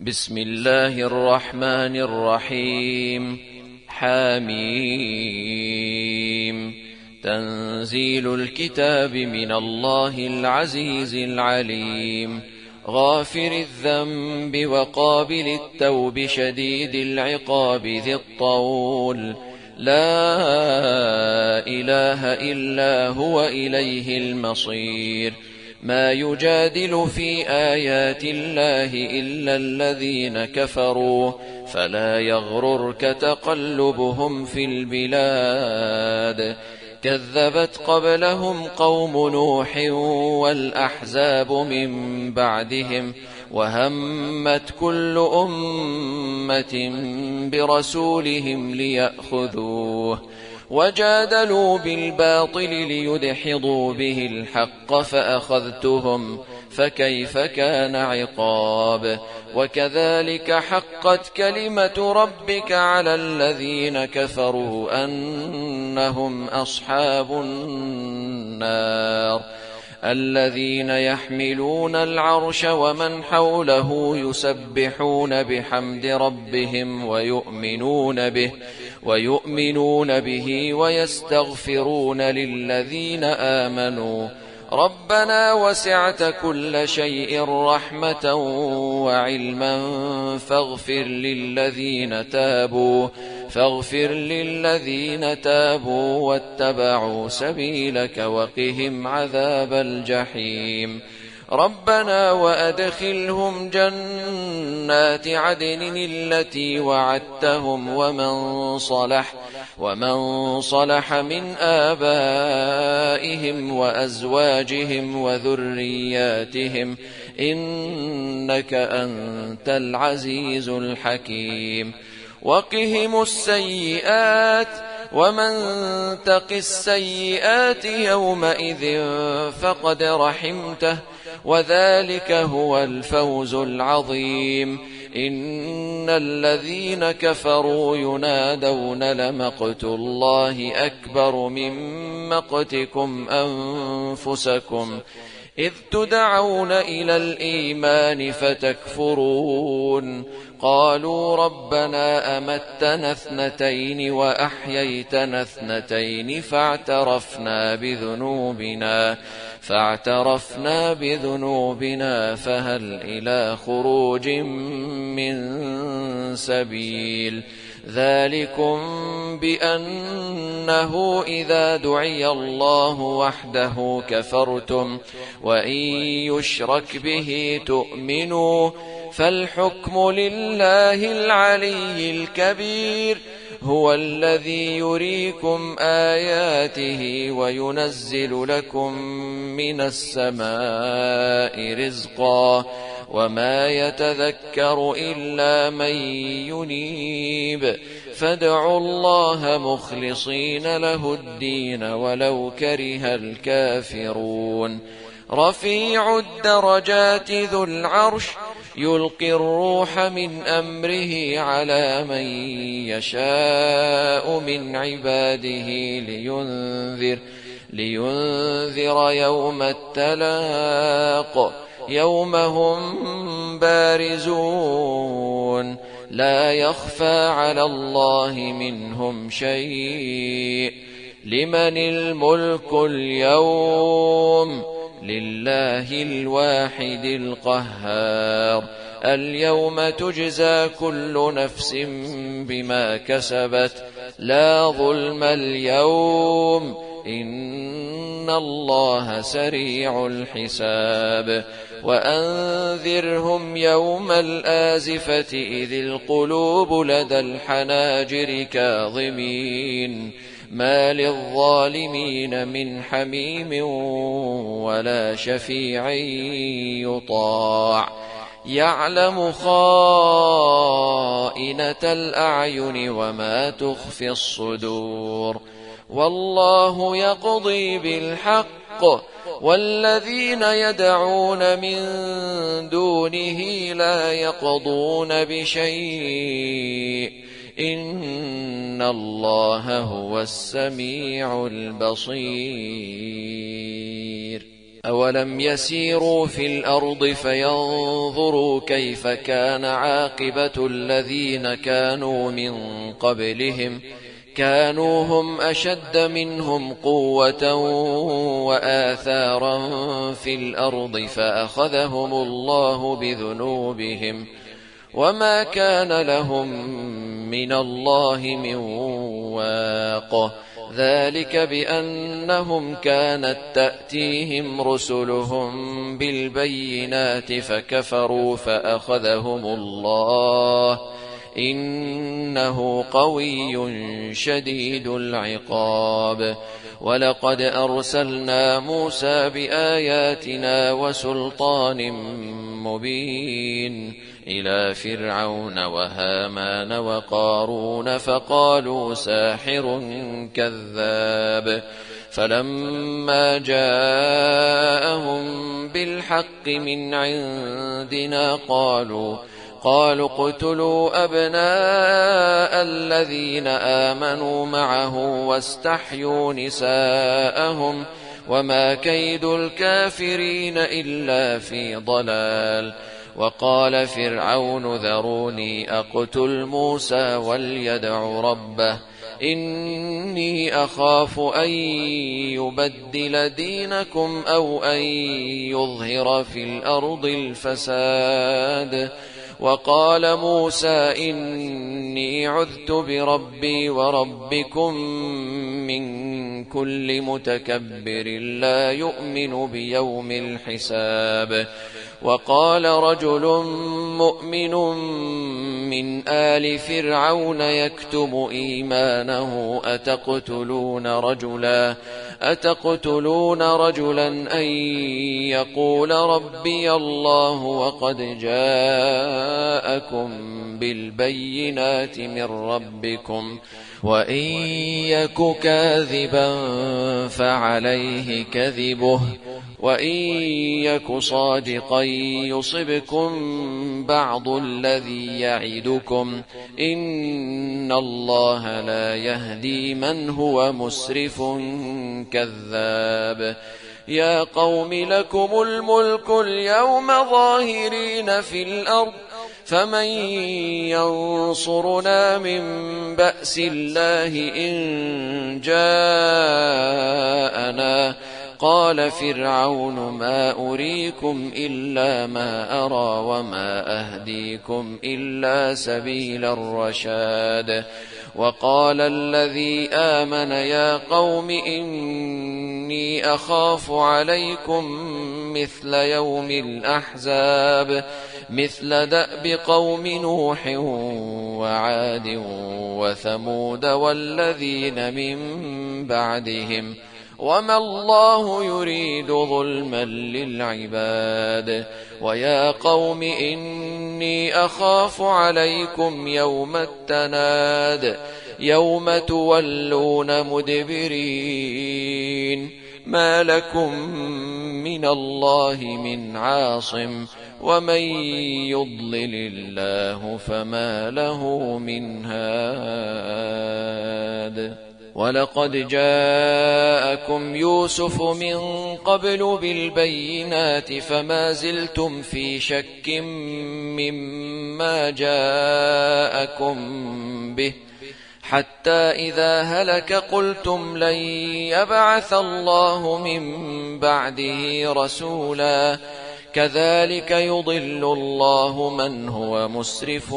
بسم الله الرحمن الرحيم. حميم. تنزيل الكتاب من الله العزيز العليم، غافر الذنب وقابل التوب شديد العقاب ذي الطول، لا إله إلا هو إليه المصير. ما يجادل في آيات الله إلا الذين كفروا، فلا يغررك تقلبهم في البلاد. كذبت قبلهم قوم نوح والأحزاب من بعدهم، وهمت كل أمة برسولهم ليأخذوه، وجادلوا بالباطل ليدحضوا به الحق فأخذتهم، فكيف كان عقاب. وكذلك حقت كلمة ربك على الذين كفروا أنهم أصحاب النار. الذين يحملون العرش ومن حوله يسبحون بحمد ربهم ويؤمنون به ويستغفرون للذين آمنوا ربنا وسعت كل شيء رحمة وعلما فاغفر للذين تابوا واتبعوا سبيلك وقهم عذاب الجحيم. ربنا وأدخلهم جنات عدن التي وعدتهم ومن صلح من آبائهم وأزواجهم وذرياتهم، إنك أنت العزيز الحكيم. وقهم السيئات، ومن تق السيئات يومئذ فقد رحمته، وذلك هو الفوز العظيم. إن الذين كفروا ينادون لمقت الله أكبر من مقتكم أنفسكم إذ تدعون إلى الإيمان فتكفرون. قالوا ربنا أمتنا اثنتين وأحييتنا اثنتين فاعترفنا بذنوبنا فهل إلى خروج من سبيل. ذلكم بأنه إذا دعي الله وحده كفرتم، وإن يشرك به تؤمنوا، فالحكم لله العلي الكبير. هو الذي يريكم آياته وينزل لكم من السماء رزقا، وما يتذكر إلا من ينيب. فادعوا الله مخلصين له الدين ولو كره الكافرون. رفيع الدرجات ذو العرش يلقي الروح من أمره على من يشاء من عباده لينذر يوم التلاق، يوم هم بارزون لا يخفى على الله منهم شيء. لمن الملك اليوم؟ لله الواحد القهار. اليوم تجزى كل نفس بما كسبت، لا ظلم اليوم، إن الله سريع الحساب. وأنذرهم يوم الآزفة إذ القلوب لدى الحناجر كاظمين، ما للظالمين من حميم ولا شفيع يطاع. يعلم خائنة الأعين وما تخفي الصدور، والله يقضي بالحق، والذين يدعون من دونه لا يقضون بشيء، إن الله هو السميع البصير. أولم يسيروا في الأرض فينظروا كيف كان عاقبة الذين كانوا من قبلهم كانوا هم أشد منهم قوة وآثارا في الأرض فأخذهم الله بذنوبهم وما كان لهم من الله من واق ذلك بأنهم كانت تأتيهم رسلهم بالبينات فكفروا فأخذهم الله إنه قوي شديد العقاب ولقد أرسلنا موسى بآياتنا وسلطان مبين إلى فرعون وهامان وقارون فقالوا ساحر كذاب فلما جاءهم بالحق من عندنا قالوا اقتلوا أبناء الذين آمنوا معه واستحيوا نساءهم وما كيد الكافرين إلا في ضلال وقال فرعون ذروني أقتل موسى وليدع ربه إني أخاف أن يبدل دينكم أو أن يظهر في الأرض الفساد وقال موسى إني عذت بربي وربكم من كل متكبر لا يؤمن بيوم الحساب وقال رجل مؤمن من آل فرعون يكتم إيمانه أتقتلون رجلا أن يقول ربي الله وقد جاءكم بالبينات من ربكم وإن يك كاذبا فعليه كذبه وإن يك صادقا يصبكم بعض الذي يعدكم إن الله لا يهدي من هو مسرف كذاب يا قوم لكم الملك اليوم ظاهرين في الأرض فمن ينصرنا من بأس الله إن جاءنا قال فرعون ما أريكم إلا ما أرى وما أهديكم إلا سبيل الرشاد وقال الذي آمن يا قوم إني أخاف عليكم مثل يوم الأحزاب مثل دأب قوم نوح وعاد وثمود والذين من بعدهم وما الله يريد ظلما للعباد ويا قوم إني أخاف عليكم يوم التناد يوم تولون مدبرين ما لكم من الله من عاصم ومن يضلل الله فما له من هاد ولقد جاءكم يوسف من قبل بالبينات فما زلتم في شك مما جاءكم به حتى إذا هلك قلتم لن يبعث الله من بعده رسولا كذلك يضل الله من هو مسرف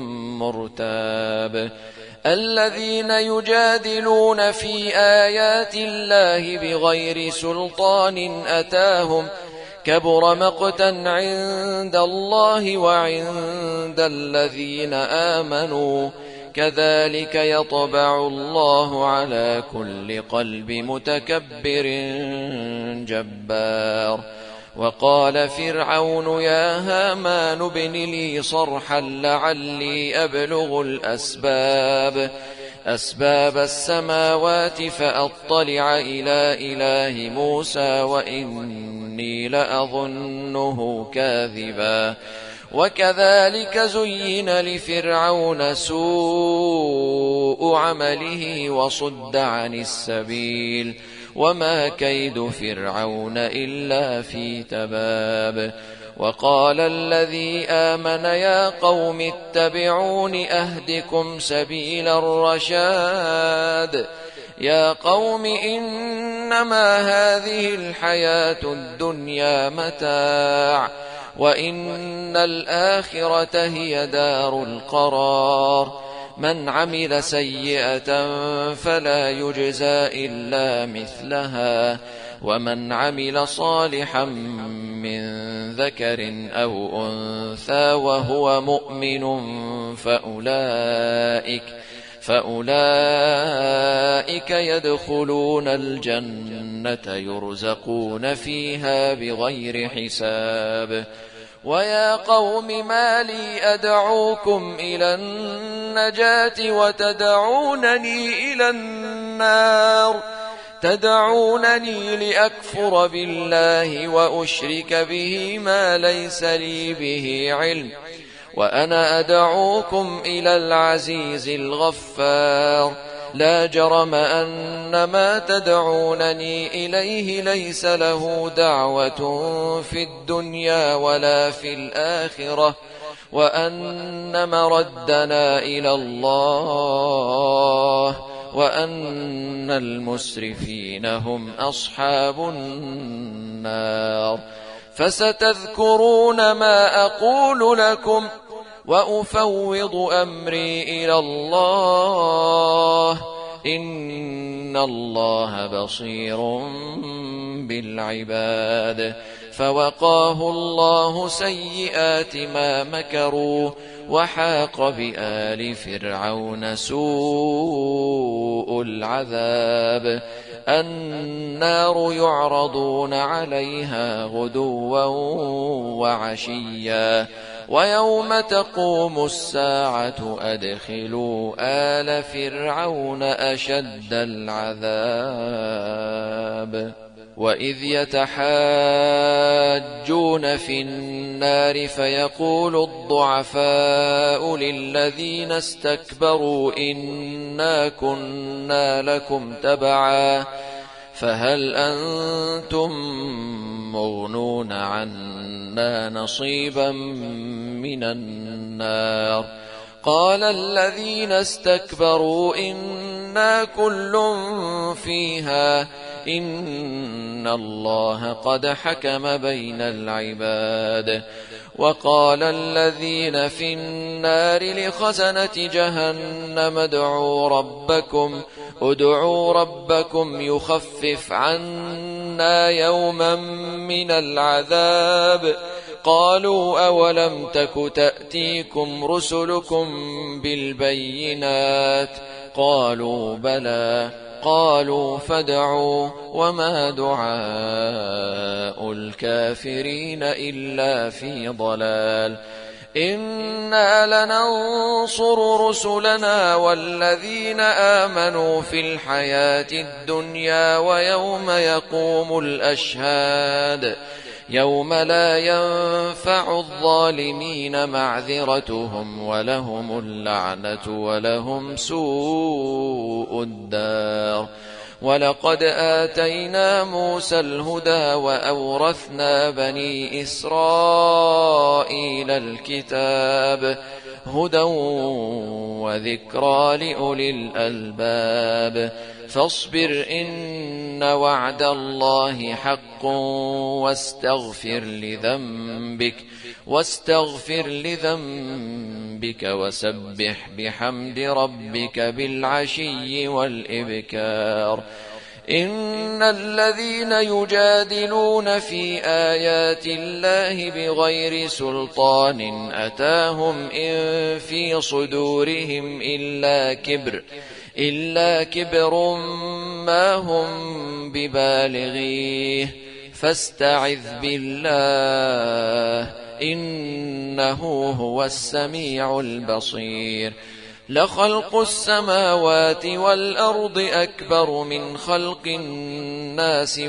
مرتاب الذين يجادلون في آيات الله بغير سلطان أتاهم كبر مقتا عند الله وعند الذين آمنوا كذلك يطبع الله على كل قلب متكبر جبار وقال فرعون يا هامان ابن لي صرحا لعلي أبلغ أسباب السماوات فأطلع إلى إله موسى وإني لأظنه كاذبا وكذلك زين لفرعون سوء عمله وصد عن السبيل وما كيد فرعون إلا في تباب. وقال الذي آمن يا قوم اتبعون أهدكم سبيل الرشاد. يا قوم إنما هذه الحياة الدنيا متاع وإن الآخرة هي دار القرار. من عمل سيئة فلا يجزى إلا مثلها ومن عمل صالحا من ذكر أو أنثى وهو مؤمن فأولئك يدخلون الجنة يرزقون فيها بغير حساب. ويا قوم ما لي أدعوكم إلى النجاة وتدعونني إلى النار؟ تدعونني لأكفر بالله وأشرك به ما ليس لي به علم وأنا أدعوكم إلى العزيز الغفار. لا جرم أن ما تدعونني إليه ليس له دعوة في الدنيا ولا في الآخرة وأن مردنا إلى الله وأن المسرفين هم أصحاب النار. فستذكرون ما أقول لكم وأفوض أمري إلى الله إن الله بصير بالعباد. فوقاه الله سيئات ما مكروا وحاق بآل فرعون سوء العذاب. النار يعرضون عليها غدوا وعشيا ويوم تقوم الساعة أدخلوا آل فرعون أشد العذاب. وإذ يتحاجون في النار فيقول الضعفاء للذين استكبروا إنا كنا لكم تبعا فهل أنتم مغنون عنا نصيبا من النار؟ قال الذين استكبروا إنا كل فيها إن الله قد حكم بين العباد. وقال الذين في النار لخزنة جهنم ادعوا ربكم يخفف عنا يوما من العذاب. قالوا أولم تك تأتيكم رسلكم بالبينات؟ قالوا بلى. قالوا فادعوا وما دعاء الكافرين إلا في ضلال. إنا لننصر رسلنا والذين آمنوا في الحياة الدنيا ويوم يقوم الأشهاد يوم لا ينفع الظالمين معذرتهم ولهم اللعنة ولهم سوء الدار. ولقد آتينا موسى الهدى وأورثنا بني إسرائيل الكتاب هدى وذكرى لأولي الألباب. فاصبر إن وعد الله حق واستغفر لذنبك وسبح بحمد ربك بالعشي والإبكار. إن الذين يجادلون في آيات الله بغير سلطان أتاهم إن في صدورهم إلا كبر ما هم ببالغيه فاستعذ بالله إنه هو السميع البصير. لخلق السماوات والأرض أكبر من خلق الناس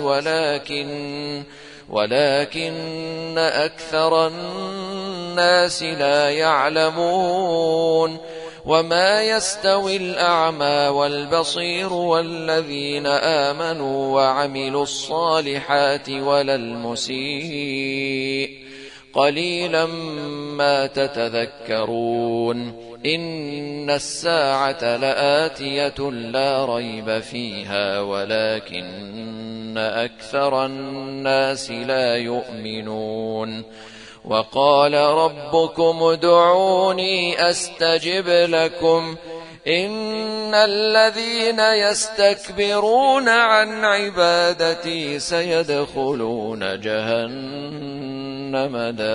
ولكن أكثر الناس لا يعلمون. وما يستوي الأعمى والبصير والذين آمنوا وعملوا الصالحات ولا المسيء قليلا ما تتذكرون إن الساعة لآتية لا ريب فيها ولكن أكثر الناس لا يؤمنون وقال ربكم ادعوني أستجب لكم إن الذين يستكبرون عن عبادتي سيدخلون جهنم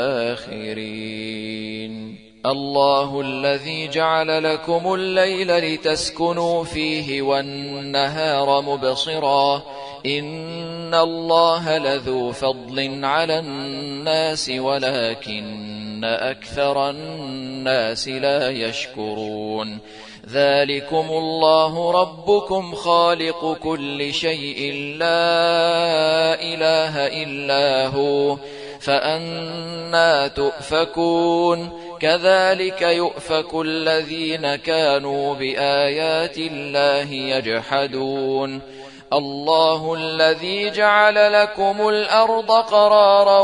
داخرين الله الذي جعل لكم الليل لتسكنوا فيه والنهار مبصرا إن الله لذو فضل على الناس ولكن أكثر الناس لا يشكرون ذلكم الله ربكم خالق كل شيء لا إله إلا هو فأنى تؤفكون كذلك يؤفك الذين كانوا بآيات الله يجحدون الله الذي جعل لكم الأرض قرارا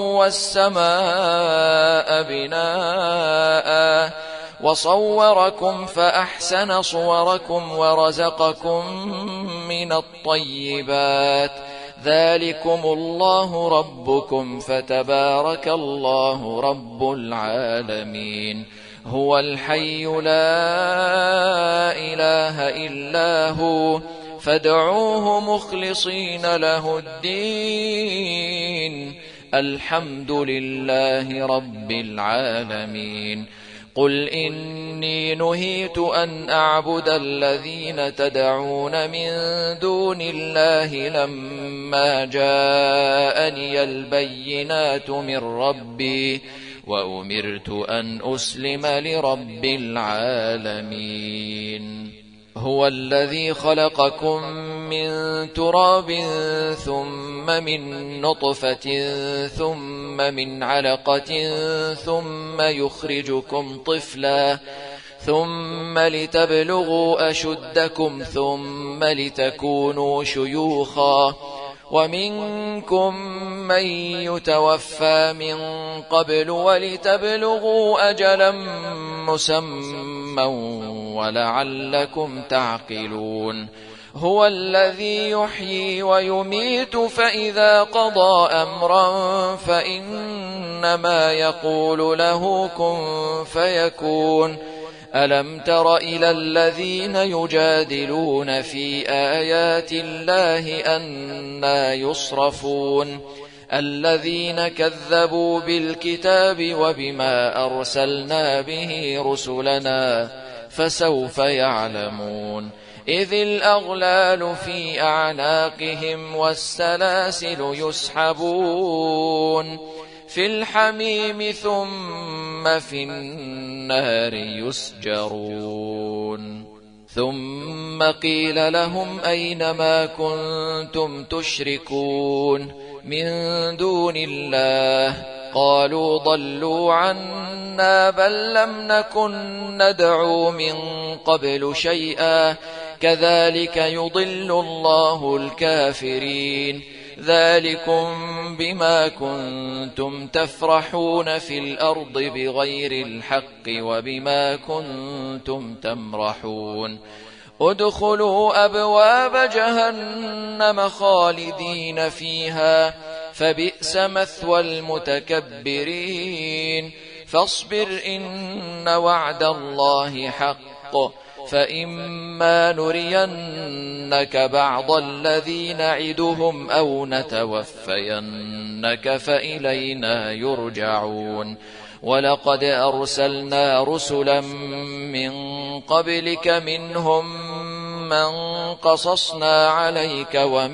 والسماء بناء وصوركم فأحسن صوركم ورزقكم من الطيبات ذلكم الله ربكم فتبارك الله رب العالمين هو الحي لا إله إلا هو فادعوه مخلصين له الدين الحمد لله رب العالمين قل إني نهيت أن أعبد الذين تدعون من دون الله لما جاءني البينات من ربي وأمرت أن أسلم لرب العالمين هو الذي خلقكم من تراب ثم من نطفة ثم من علقة ثم يخرجكم طفلا ثم لتبلغوا أشدكم ثم لتكونوا شيوخا ومنكم من يتوفى من قبل ولتبلغوا أجلا مسمى ولعلكم تعقلون هو الذي يحيي ويميت فإذا قضى أمرا فإنما يقول له كن فيكون ألم تر إلى الذين يجادلون في آيات الله أنى يصرفون الذين كذبوا بالكتاب وبما أرسلنا به رسلنا فسوف يعلمون إذ الأغلال في أعناقهم والسلاسل يسحبون في الحميم ثم في النار يسجرون ثم قيل لهم أين ما كنتم تشركون من دون الله قالوا ضلوا عنا بل لم نكن ندعو من قبل شيئا كذلك يضل الله الكافرين ذلكم بما كنتم تفرحون في الأرض بغير الحق وبما كنتم تمرحون ادخلوا أبواب جهنم خالدين فيها فبئس مثوى المتكبرين فاصبر إن وعد الله حق فإما نرينك بعض الذي نعدهم أو نتوفينك فإلينا يرجعون ولقد أرسلنا رسلا من قبلك منهم من قصصنا عليك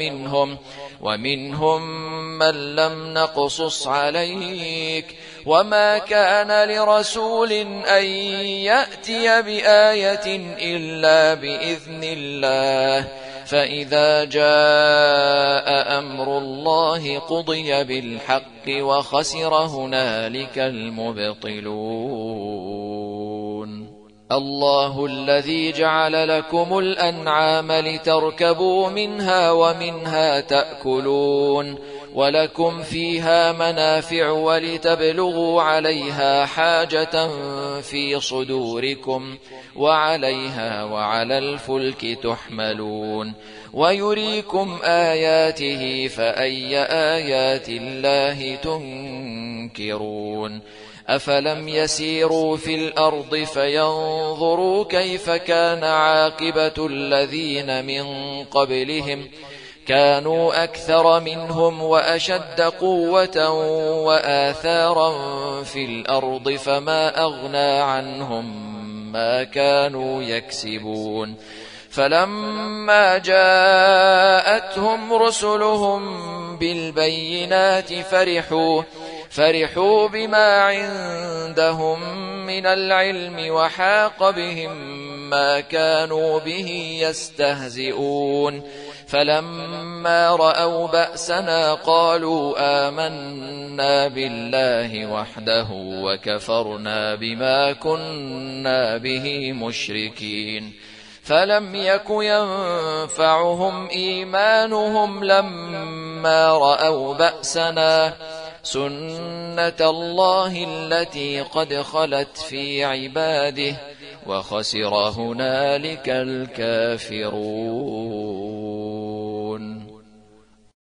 ومنهم من لم نقصص عليك وما كان لرسول أن يأتي بآية إلا بإذن الله فإذا جاء أمر الله قضي بالحق وخسر هنالك المبطلون الله الذي جعل لكم الأنعام لتركبوا منها ومنها تأكلون ولكم فيها منافع ولتبلغوا عليها حاجة في صدوركم وعليها وعلى الفلك تحملون ويريكم آياته فأي آيات الله تنكرون أفلم يسيروا في الأرض فينظروا كيف كان عاقبة الذين من قبلهم كانوا أكثر منهم وأشد قوة وآثارا في الأرض فما أغنى عنهم ما كانوا يكسبون فلما جاءتهم رسلهم بالبينات فرحوا بما عندهم من العلم وحاق بهم ما كانوا به يستهزئون فلما رأوا بأسنا قالوا آمنا بالله وحده وكفرنا بما كنا به مشركين فلم يك ينفعهم إيمانهم لما رأوا بأسنا سنة الله التي قد خلت في عباده وخسر هنالك الكافرون.